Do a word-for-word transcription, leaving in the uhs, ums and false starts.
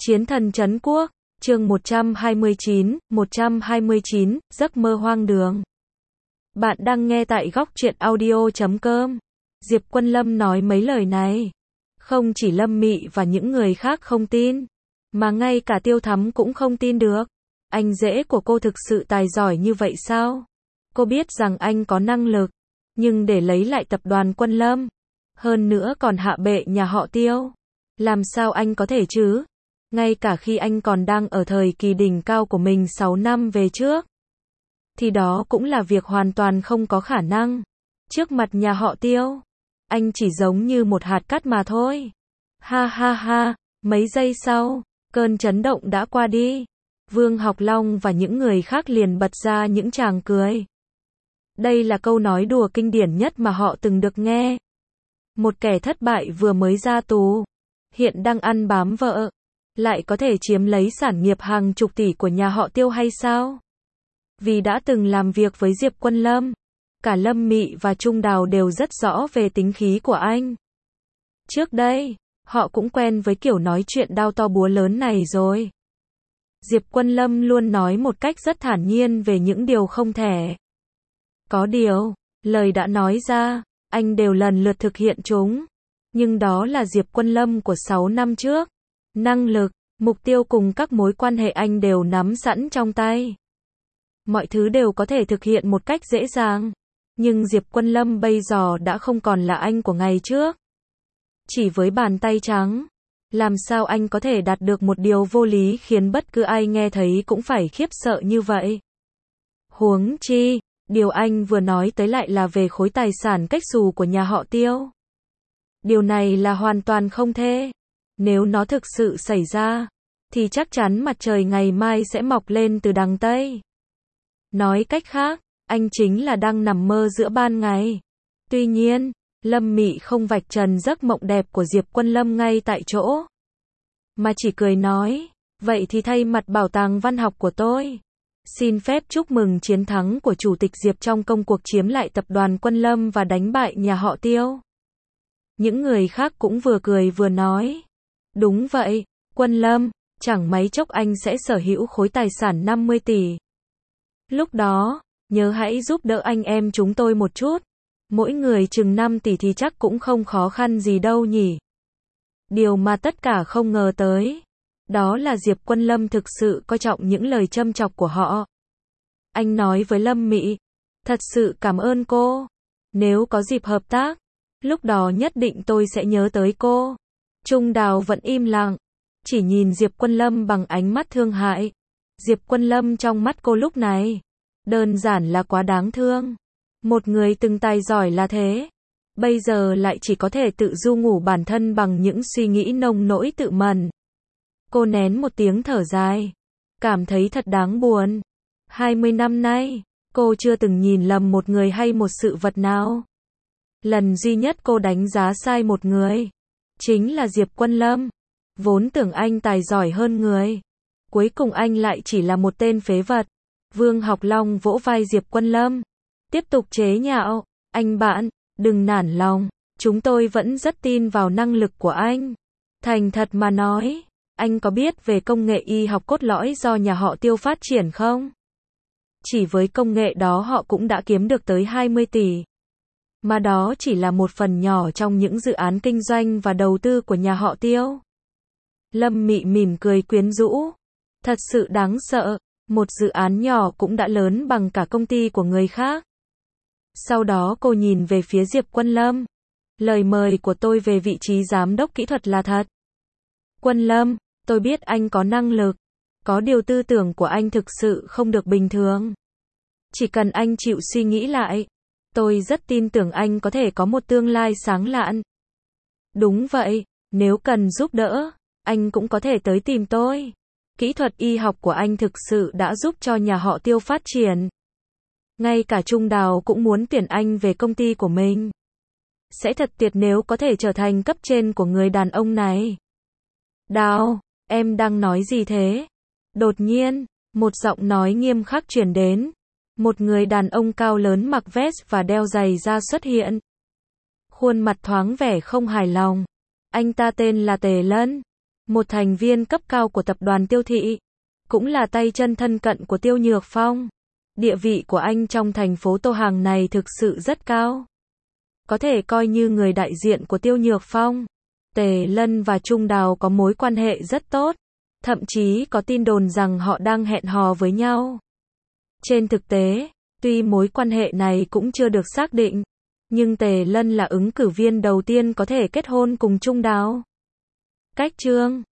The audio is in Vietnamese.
Chiến thần trấn quốc, chương một trăm hai mươi chín, một trăm hai mươi chín, giấc mơ hoang đường. Bạn đang nghe tại góc truyện audio chấm com. Diệp Quân Lâm nói mấy lời này. Không chỉ Lâm Mị và những người khác không tin, mà ngay cả Tiêu Thắm cũng không tin được. Anh rể của cô thực sự tài giỏi như vậy sao? Cô biết rằng anh có năng lực, nhưng để lấy lại tập đoàn Quân Lâm, hơn nữa còn hạ bệ nhà họ Tiêu, làm sao anh có thể chứ? Ngay cả khi anh còn đang ở thời kỳ đỉnh cao của mình sáu năm về trước, thì đó cũng là việc hoàn toàn không có khả năng. Trước mặt nhà họ Tiêu, anh chỉ giống như một hạt cát mà thôi. Ha ha ha, mấy giây sau, cơn chấn động đã qua đi. Vương Học Long và những người khác liền bật ra những tràng cười. Đây là câu nói đùa kinh điển nhất mà họ từng được nghe. Một kẻ thất bại vừa mới ra tù, hiện đang ăn bám vợ, lại có thể chiếm lấy sản nghiệp hàng chục tỷ của nhà họ Tiêu hay sao? Vì đã từng làm việc với Diệp Quân Lâm, cả Lâm Mị và Trung Đào đều rất rõ về tính khí của anh. Trước đây, họ cũng quen với kiểu nói chuyện đao to búa lớn này rồi. Diệp Quân Lâm luôn nói một cách rất thản nhiên về những điều không thể. Có điều, lời đã nói ra, anh đều lần lượt thực hiện chúng. Nhưng đó là Diệp Quân Lâm của sáu năm trước. Năng lực, mục tiêu cùng các mối quan hệ anh đều nắm sẵn trong tay. Mọi thứ đều có thể thực hiện một cách dễ dàng. Nhưng Diệp Quân Lâm bây giờ đã không còn là anh của ngày trước. Chỉ với bàn tay trắng, làm sao anh có thể đạt được một điều vô lý khiến bất cứ ai nghe thấy cũng phải khiếp sợ như vậy? Huống chi, điều anh vừa nói tới lại là về khối tài sản cách xù của nhà họ Tiêu. Điều này là hoàn toàn không thể. Nếu nó thực sự xảy ra, thì chắc chắn mặt trời ngày mai sẽ mọc lên từ đằng Tây. Nói cách khác, anh chính là đang nằm mơ giữa ban ngày. Tuy nhiên, Lâm Mị không vạch trần giấc mộng đẹp của Diệp Quân Lâm ngay tại chỗ, mà chỉ cười nói, vậy thì thay mặt bảo tàng văn học của tôi, xin phép chúc mừng chiến thắng của Chủ tịch Diệp trong công cuộc chiếm lại tập đoàn Quân Lâm và đánh bại nhà họ Tiêu. Những người khác cũng vừa cười vừa nói, đúng vậy, Quân Lâm, chẳng mấy chốc anh sẽ sở hữu khối tài sản năm mươi tỷ. Lúc đó, nhớ hãy giúp đỡ anh em chúng tôi một chút. Mỗi người chừng năm tỷ thì chắc cũng không khó khăn gì đâu nhỉ. Điều mà tất cả không ngờ tới, đó là Diệp Quân Lâm thực sự coi trọng những lời châm chọc của họ. Anh nói với Lâm Mị, thật sự cảm ơn cô. Nếu có dịp hợp tác, lúc đó nhất định tôi sẽ nhớ tới cô. Trung Đào vẫn im lặng, chỉ nhìn Diệp Quân Lâm bằng ánh mắt thương hại. Diệp Quân Lâm trong mắt cô lúc này, đơn giản là quá đáng thương. Một người từng tài giỏi là thế, bây giờ lại chỉ có thể tự du ngủ bản thân bằng những suy nghĩ nông nỗi tự mần. Cô nén một tiếng thở dài, cảm thấy thật đáng buồn. hai mươi năm nay, cô chưa từng nhìn lầm một người hay một sự vật nào. Lần duy nhất cô đánh giá sai một người, chính là Diệp Quân Lâm. Vốn tưởng anh tài giỏi hơn người, cuối cùng anh lại chỉ là một tên phế vật. Vương Học Long vỗ vai Diệp Quân Lâm, tiếp tục chế nhạo, anh bạn, đừng nản lòng, chúng tôi vẫn rất tin vào năng lực của anh. Thành thật mà nói, anh có biết về công nghệ y học cốt lõi do nhà họ Tiêu phát triển không? Chỉ với công nghệ đó họ cũng đã kiếm được tới hai mươi tỷ. Mà đó chỉ là một phần nhỏ trong những dự án kinh doanh và đầu tư của nhà họ Tiêu. Lâm Mị mỉm cười quyến rũ, thật sự đáng sợ, một dự án nhỏ cũng đã lớn bằng cả công ty của người khác. Sau đó cô nhìn về phía Diệp Quân Lâm. Lời mời của tôi về vị trí giám đốc kỹ thuật là thật. Quân Lâm, tôi biết anh có năng lực. Có điều tư tưởng của anh thực sự không được bình thường. Chỉ cần anh chịu suy nghĩ lại, tôi rất tin tưởng anh có thể có một tương lai sáng lạn. Đúng vậy, nếu cần giúp đỡ, anh cũng có thể tới tìm tôi. Kỹ thuật y học của anh thực sự đã giúp cho nhà họ Tiêu phát triển. Ngay cả Trung Đào cũng muốn tuyển anh về công ty của mình. Sẽ thật tuyệt nếu có thể trở thành cấp trên của người đàn ông này. Đào, em đang nói gì thế? Đột nhiên, một giọng nói nghiêm khắc truyền đến. Một người đàn ông cao lớn mặc vest và đeo giày da xuất hiện. Khuôn mặt thoáng vẻ không hài lòng. Anh ta tên là Tề Lân. một thành viên cấp cao của tập đoàn Tiêu Thị, cũng là tay chân thân cận của Tiêu Nhược Phong. Địa vị của anh trong thành phố Tô Hàng này thực sự rất cao. Có thể coi như người đại diện của Tiêu Nhược Phong. Tề Lân và Trung Đào có mối quan hệ rất tốt, thậm chí có tin đồn rằng họ đang hẹn hò với nhau. Trên thực tế, tuy mối quan hệ này cũng chưa được xác định, nhưng Tề Lân là ứng cử viên đầu tiên có thể kết hôn cùng Trung Đào. Cách chương